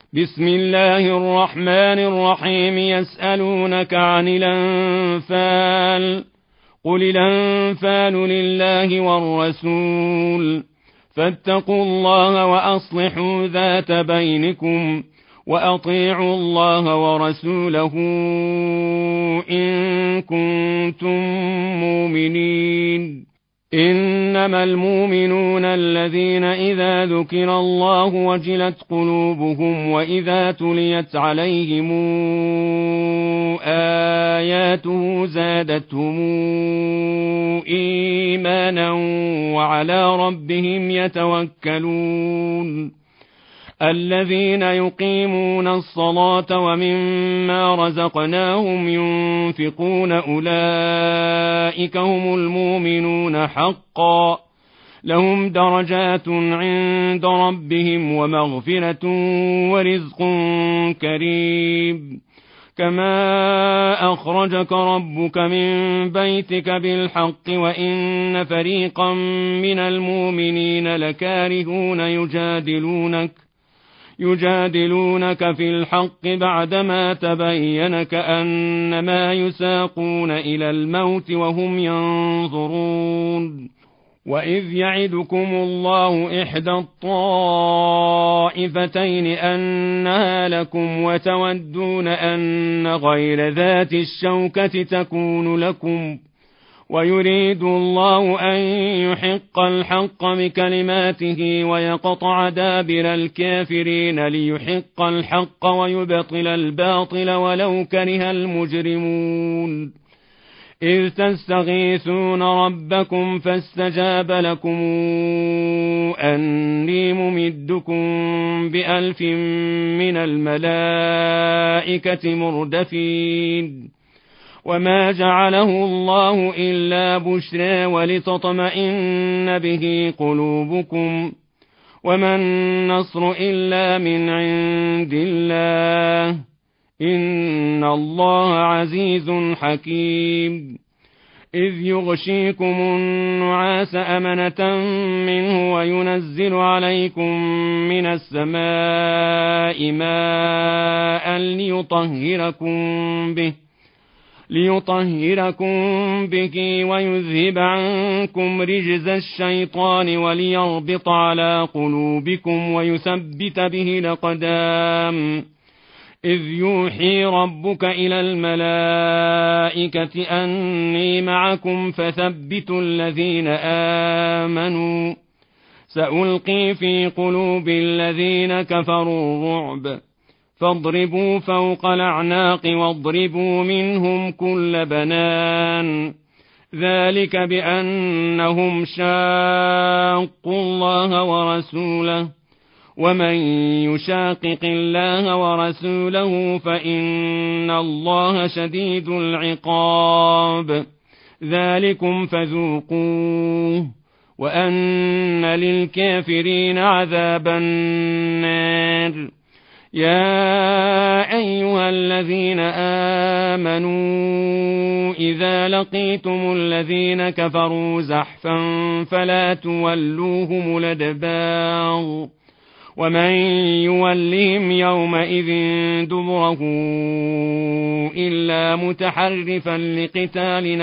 بسم الله الرحمن الرحيم. يسألونك عن الأنفال، قل الأنفال لله والرسول، فاتقوا الله وأصلحوا ذات بينكم، وأطيعوا الله ورسوله إن كنتم مؤمنين. إنما المؤمنون الذين إذا ذكر الله وجلت قلوبهم وإذا تليت عليهم آياته زادتهم إيمانا وعلى ربهم يتوكلون. الذين يقيمون الصلاة ومما رزقناهم ينفقون أولئك هم المؤمنون حقا، لهم درجات عند ربهم ومغفرة ورزق كريم. كما أخرجك ربك من بيتك بالحق وإن فريقا من المؤمنين لكارهون يجادلونك في الحق بعدما تبين كأنما يساقون إلى الموت وهم ينظرون. وإذ يعدكم الله إحدى الطائفتين أنها لكم وتودون أن غير ذات الشوكة تكون لكم، ويريد الله أن يحق الحق بكلماته ويقطع دابر الكافرين ليحق الحق ويبطل الباطل ولو كره المجرمون. إذ تستغيثون ربكم فاستجاب لكم أني ممدكم ب1000 من الملائكة مردفين. وما جعله الله إلا بشرى ولتطمئن به قلوبكم، وما النصر إلا من عند الله، إن الله عزيز حكيم. إذ يغشيكم النعاس أمنة منه وينزل عليكم من السماء ماء ليطهركم به ويذهب عنكم رجز الشيطان وليربط على قلوبكم ويثبت به الأقدام. إذ يوحي ربك إلى الملائكة أني معكم فثبتوا الذين آمنوا، سألقي في قلوب الذين كفروا الرعب، فاضربوا فوق الأعناق واضربوا منهم كل بنان، ذلك بأنهم شاقوا الله ورسوله، ومن يشاقق الله ورسوله فإن الله شديد العقاب. ذلكم فذوقوه وأن للكافرين عذاب النار. يا أيها الذين آمنوا إذا لقيتم الذين كفروا زحفا فلا تولوهم الأدبار، ومن يولهم يومئذ دبره إلا متحرفا لقتال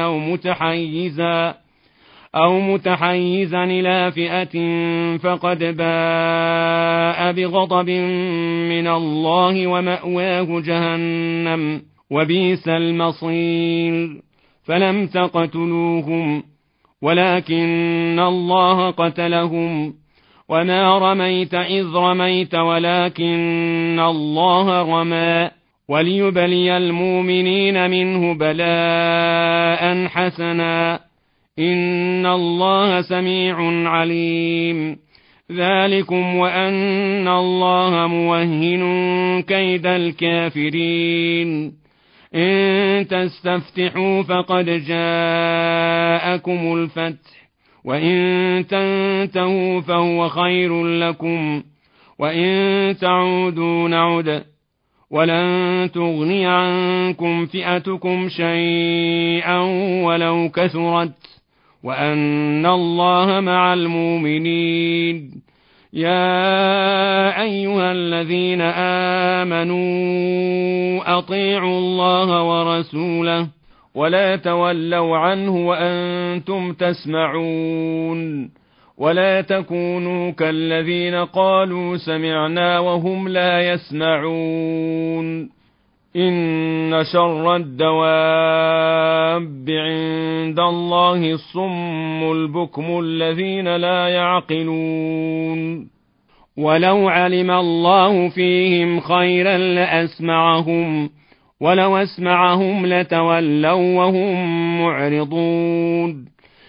أو متحيزا إلى فئة فقد باء بغضب من الله ومأواه جهنم وبئس المصير. فلم تقتلوهم ولكن الله قتلهم، وما رميت إذ رميت ولكن الله رمى، وليبلي المؤمنين منه بلاء حسنا، إن الله سميع عليم. ذلكم وأن الله موهن كيد الكافرين. إن تستفتحوا فقد جاءكم الفتح، وإن تنتهوا فهو خير لكم، وإن تعودوا نعد، ولن تغني عنكم فئتكم شيئا ولو كثرت، وأن الله مع المؤمنين. يا أيها الذين آمنوا أطيعوا الله ورسوله ولا تولوا عنه وأنتم تسمعون ولا تكونوا كالذين قالوا سمعنا وهم لا يسمعون إن شر الدواب عند الله الصم البكم الذين لا يعقلون ولو علم الله فيهم خيرا لأسمعهم ولو أسمعهم لتولوا وهم معرضون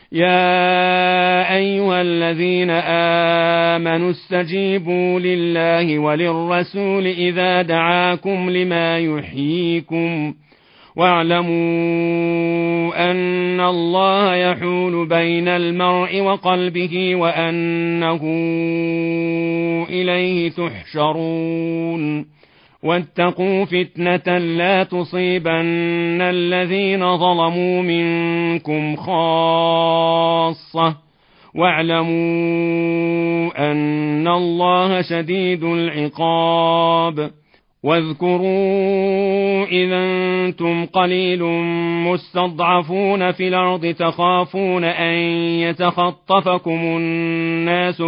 يا أيها الذين آمنوا استجيبوا لله وللرسول إذا دعاكم لما يحييكم واعلموا أن الله يحول بين المرء وقلبه وأنه إليه تحشرون واتقوا فتنة لا تصيبن الذين ظلموا منكم خاصة واعلموا أن الله شديد العقاب واذكروا إذا أنتم قليل مستضعفون في الأرض تخافون أن يتخطفكم الناس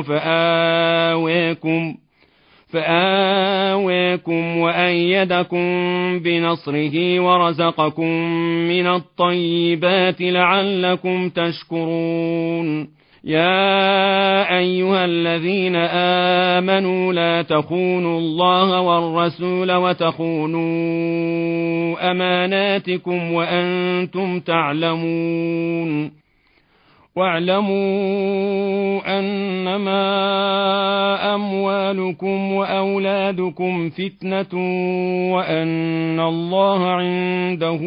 فآويكم وأيدكم بنصره ورزقكم من الطيبات لعلكم تشكرون يا أيها الذين آمنوا لا تخونوا الله والرسول وتخونوا أماناتكم وأنتم تعلمون واعلموا أنما أموالكم وأولادكم فتنة وأن الله عنده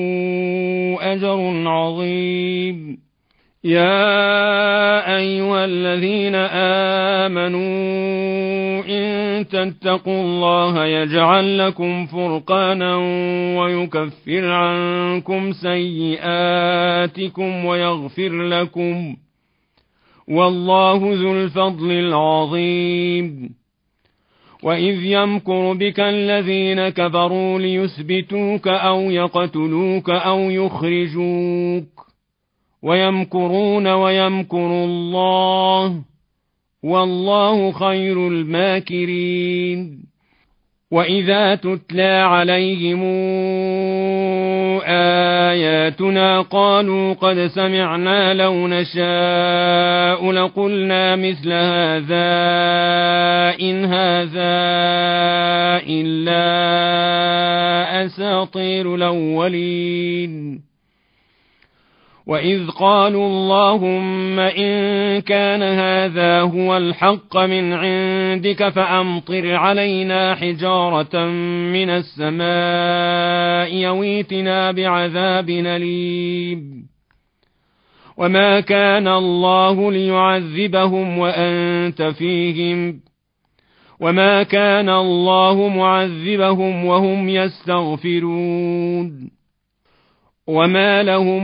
أجر عظيم يا أيها الذين آمنوا إن تتقوا الله يجعل لكم فرقانا ويكفر عنكم سيئاتكم ويغفر لكم والله ذو الفضل العظيم وإذ يمكر بك الذين كفروا ليثبتوك أو يقتلوك أو يخرجوك ويمكرون ويمكر الله والله خير الماكرين وإذا تتلى عليهم آياتنا قالوا قد سمعنا لو نشاء لقلنا مثل هذا إن هذا إلا أساطير الأولين وإذ قالوا اللهم إن كان هذا هو الحق من عندك فأمطر علينا حجارة من السماء يويتنا بعذاب أليم وما كان الله ليعذبهم وأنت فيهم وما كان الله معذبهم وهم يستغفرون وما لهم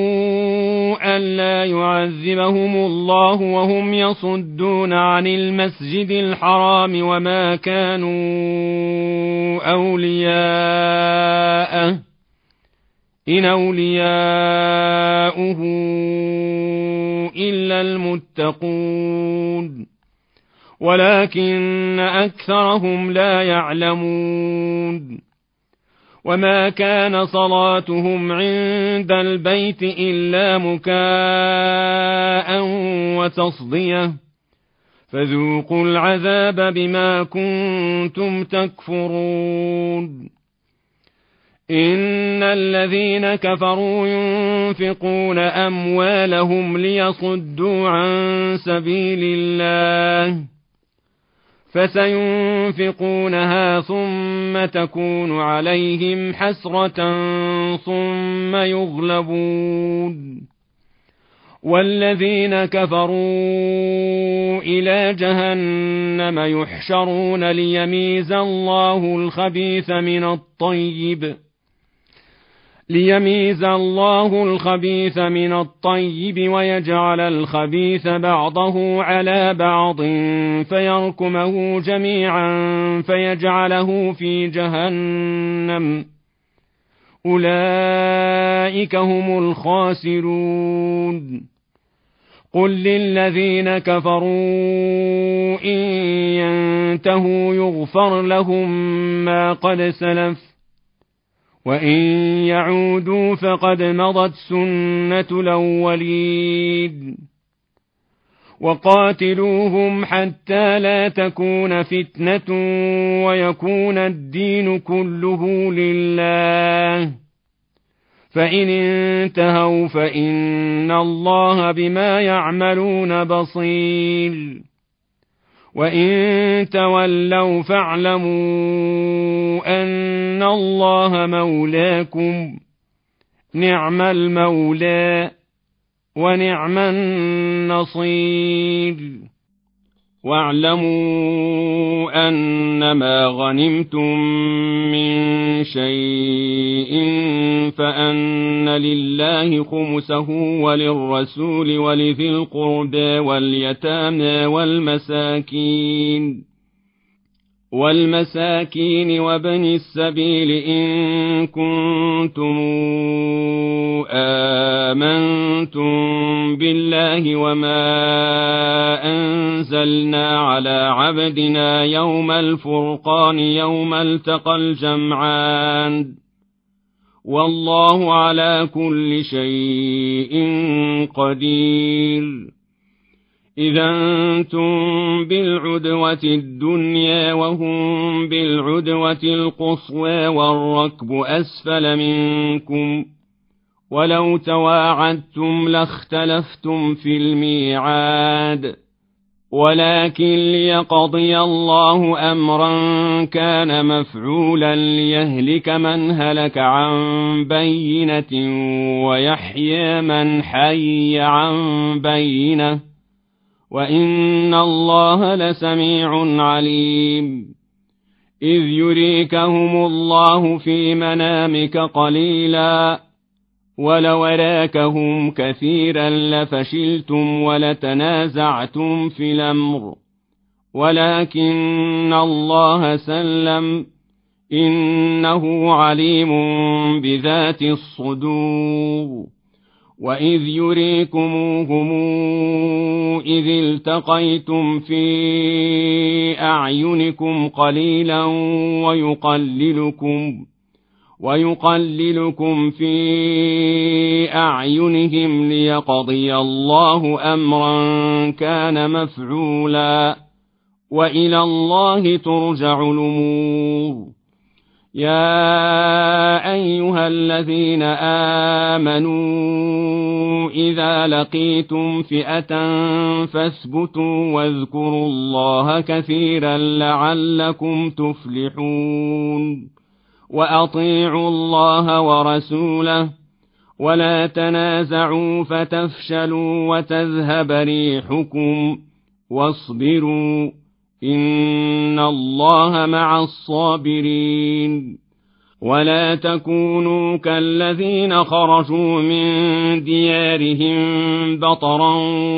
ألا يعذبهم الله وهم يصدون عن المسجد الحرام وما كانوا أولياءه إن أولياؤه إلا المتقون ولكن أكثرهم لا يعلمون وما كان صلاتهم عند البيت إلا مكاء وتصدية فذوقوا العذاب بما كنتم تكفرون إن الذين كفروا ينفقون أموالهم ليصدوا عن سبيل الله فسينفقونها ثم تكون عليهم حسرة ثم يغلبون والذين كفروا إلى جهنم يحشرون ليميز الله الخبيث من الطيب ليميز الله الخبيث من الطيب ويجعل الخبيث بعضه على بعض فيركمه جميعا فيجعله في جهنم أولئك هم الخاسرون قل للذين كفروا إن ينتهوا يغفر لهم ما قد سلف وإن يعودوا فقد مضت سنة الأولين وقاتلوهم حتى لا تكون فتنة ويكون الدين كله لله فإن انتهوا فإن الله بما يعملون بصير وإن تولوا فاعلموا أن الله مولاكم نعم المولى ونعم النصير واعلموا أنما غنمتم من شيء فأن لله خمسه وللرسول ولذي القربى واليتامى والمساكين وابن السبيل إن كنتم آمنتم بالله وما أنزلنا على عبدنا يوم الفرقان يوم التقى الجمعان والله على كل شيء قدير إذا أنتم بالعدوة الدنيا وهم بالعدوة القصوى والركب أسفل منكم ولو تواعدتم لاختلفتم في الميعاد ولكن ليقضي الله أمرا كان مفعولا ليهلك من هلك عن بينة ويحيى من حي عن بينة وإن الله لسميع عليم إذ يريكهم الله في منامك قليلا ولو أراكهم كثيرا لفشلتم ولتنازعتم في الأمر ولكن الله سلم إنه عليم بذات الصدور وإذ يريكموهم إذ التقيتم في أعينكم قليلا ويقللكم في أعينهم ليقضي الله أمرا كان مفعولا وإلى الله ترجع الأمور يا أيها الذين آمنوا إذا لقيتم فئة فاثبتوا واذكروا الله كثيرا لعلكم تفلحون وأطيعوا الله ورسوله ولا تنازعوا فتفشلوا وتذهب ريحكم واصبروا إن الله مع الصابرين ولا تكونوا كالذين خرجوا من ديارهم بطرا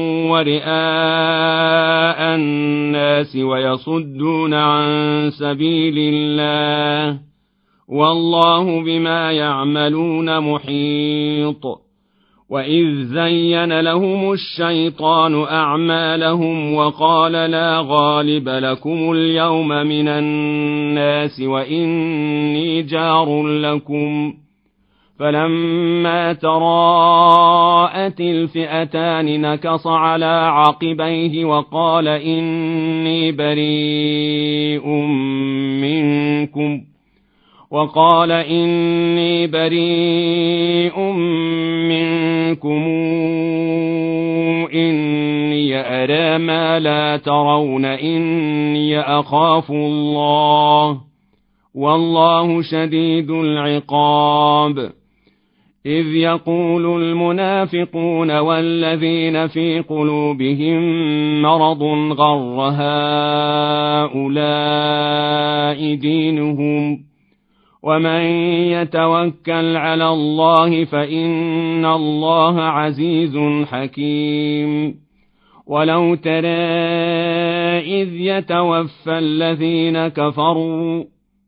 ورئاء الناس ويصدون عن سبيل الله والله بما يعملون محيط وإذ زين لهم الشيطان أعمالهم وقال لا غالب لكم اليوم من الناس وإني جار لكم فلما تراءت الفئتان نكص على عقبيه وقال إني بريء منكم إني أرى ما لا ترون إني أخاف الله والله شديد العقاب إذ يقول المنافقون والذين في قلوبهم مرض غر هؤلاء دينهم ومن يتوكل على الله فإن الله عزيز حكيم. ولو ترى إذ يتوفى الذين كفروا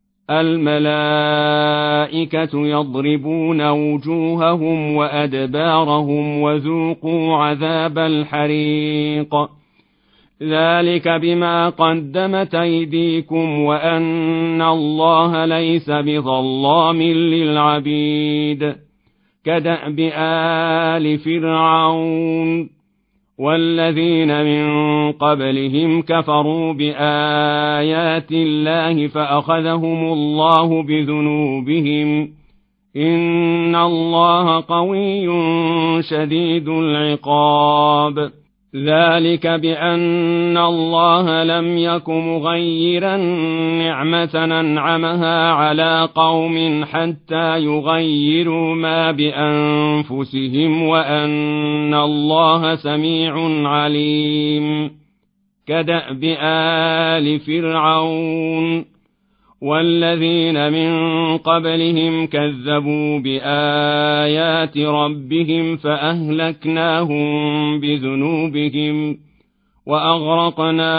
الملائكة يضربون وجوههم وأدبارهم وذوقوا عذاب الحريق ذلك بما قدمت أيديكم وأن الله ليس بظلام للعبيد. كدأب آل فرعون والذين من قبلهم كفروا بآيات الله فأخذهم الله بذنوبهم إن الله قوي شديد العقاب. ذلك بأن الله لم يك مغيرا نعمة أنعمها على قوم حتى يغيروا ما بأنفسهم وأن الله سميع عليم. كدأب آل فرعون والذين من قبلهم كذبوا بآيات ربهم فأهلكناهم بذنوبهم وأغرقنا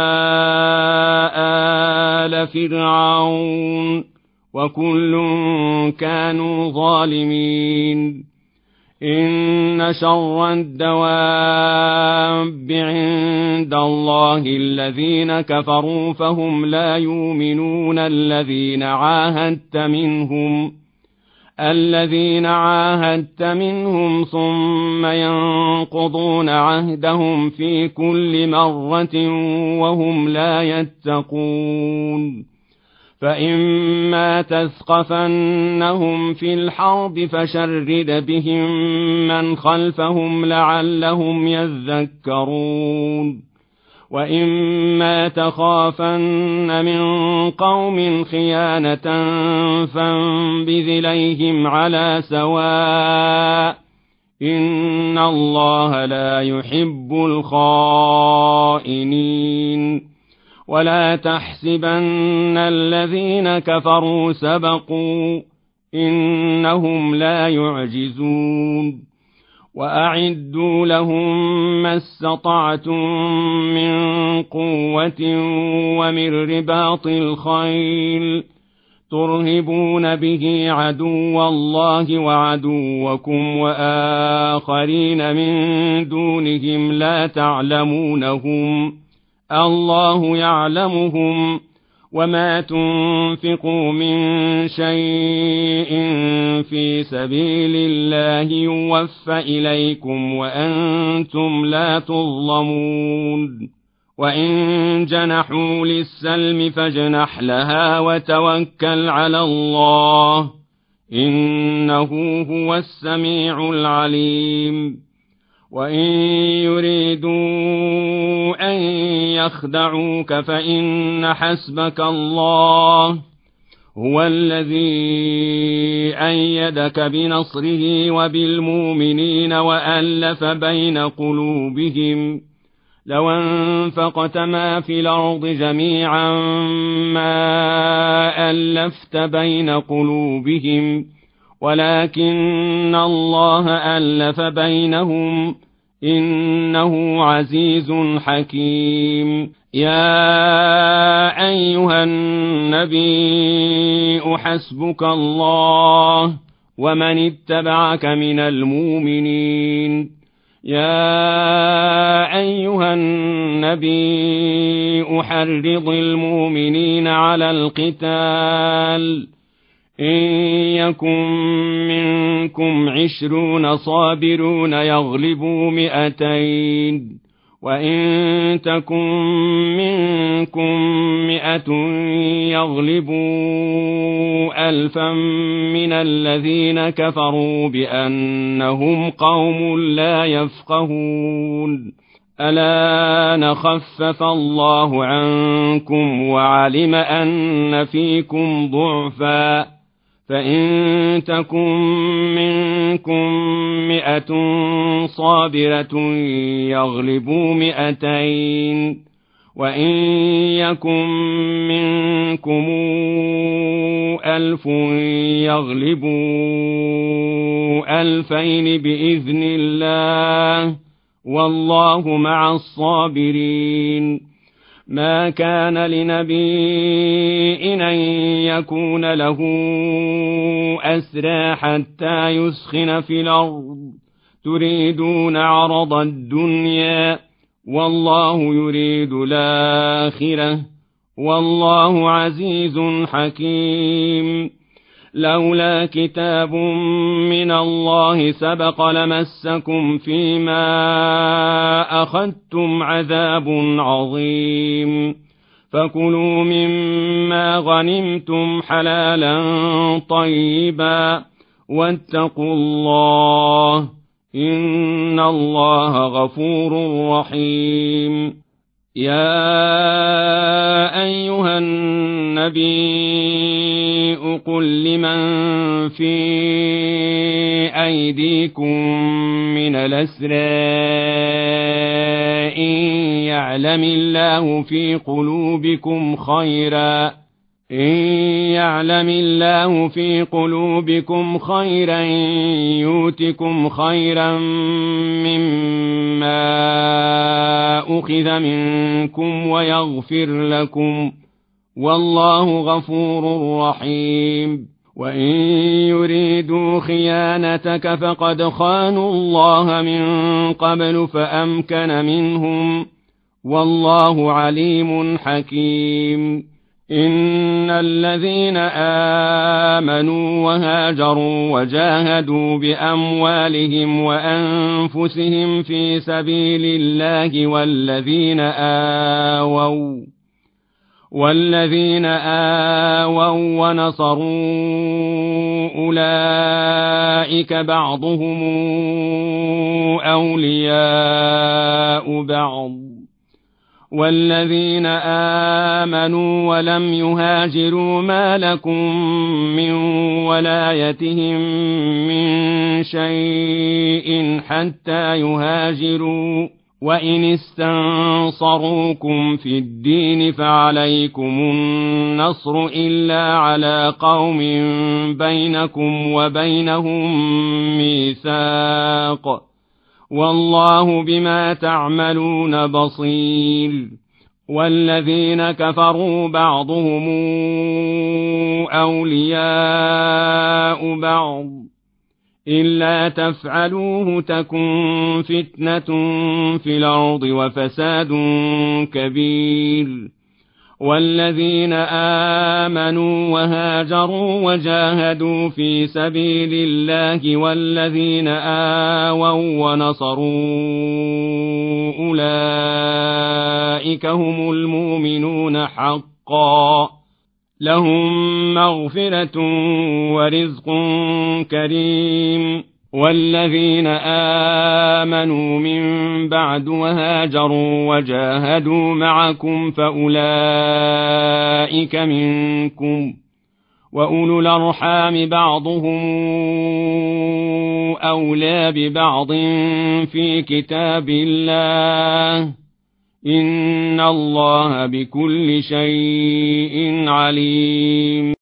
آل فرعون وكل كانوا ظالمين. إن شر الدواب عند الله الذين كفروا فهم لا يؤمنون الذين عاهدت منهم ثم ينقضون عهدهم في كل مرة وهم لا يتقون. فإما تثقفنهم في الحرب فشرد بهم من خلفهم لعلهم يذكرون. وإما تخافن من قوم خيانة فانبذ إليهم على سواء إن الله لا يحب الخائنين. ولا تحسبن الذين كفروا سبقوا إنهم لا يعجزون. وأعدوا لهم ما استطعتم من قوة ومن رباط الخيل ترهبون به عدو الله وعدوكم وآخرين من دونهم لا تعلمونهم الله يعلمهم. وما تنفقوا من شيء في سبيل الله يوفى إليكم وأنتم لا تظلمون. وإن جنحوا للسلم فاجنح لها وتوكل على الله إنه هو السميع العليم. وإن يريدوا أن يخدعوك فإن حسبك الله هو الذي أيدك بنصره وبالمؤمنين وألف بين قلوبهم. لو أنفقت ما في الأرض جميعا ما ألفت بين قلوبهم ولكن الله ألف بينهم إنه عزيز حكيم. يا أيها النبي حسبك الله ومن اتبعك من المؤمنين. يا أيها النبي حرض المؤمنين على القتال إن يكن منكم 20 صابرون يغلبوا 200 وإن تكن منكم 100 يغلبوا 1000 من الذين كفروا بأنهم قوم لا يفقهون. الآن خفف الله عنكم وعلم أن فيكم ضعفا فإن تكن منكم 100 صابرة يغلبوا 200 وإن يكن منكم ألف يغلبوا ألفين بإذن الله والله مع الصابرين. ما كان لنبي أن يكون له أسرى حتى يسخن في الأرض تريدون عرض الدنيا والله يريد الآخرة والله عزيز حكيم. لولا كتاب من الله سبق لمسكم فيما أخذتم عذاب عظيم. فكلوا مما غنمتم حلالا طيبا واتقوا الله إن الله غفور رحيم. يا أيها النبي قل لمن في أيديكم من الأسرى إن يعلم الله في قلوبكم خيرا يؤتكم خيرا مما أخذ منكم ويغفر لكم والله غفور رحيم. وإن يريدوا خيانتك فقد خانوا الله من قبل فأمكن منهم والله عليم حكيم. إن الذين آمنوا وهاجروا وجاهدوا بأموالهم وأنفسهم في سبيل الله والذين آووا ونصروا أولئك بعضهم أولياء بعض. والذين آمنوا ولم يهاجروا ما لكم من ولايتهم من شيء حتى يهاجروا وإن استنصروكم في الدين فعليكم النصر إلا على قوم بينكم وبينهم ميثاق والله بما تعملون بصير. والذين كفروا بعضهم أولياء بعض إلا تفعلوه تكن فتنة في الأرض وفساد كبير. والذين آمنوا وهاجروا وجاهدوا في سبيل الله والذين آووا ونصروا أولئك هم المؤمنون حقا لهم مغفرة ورزق كريم. والذين آمنوا من بعد وهاجروا وجاهدوا معكم فأولئك منكم وأولو الأرحام بعضهم أولى ببعض في كتاب الله إن الله بكل شيء عليم.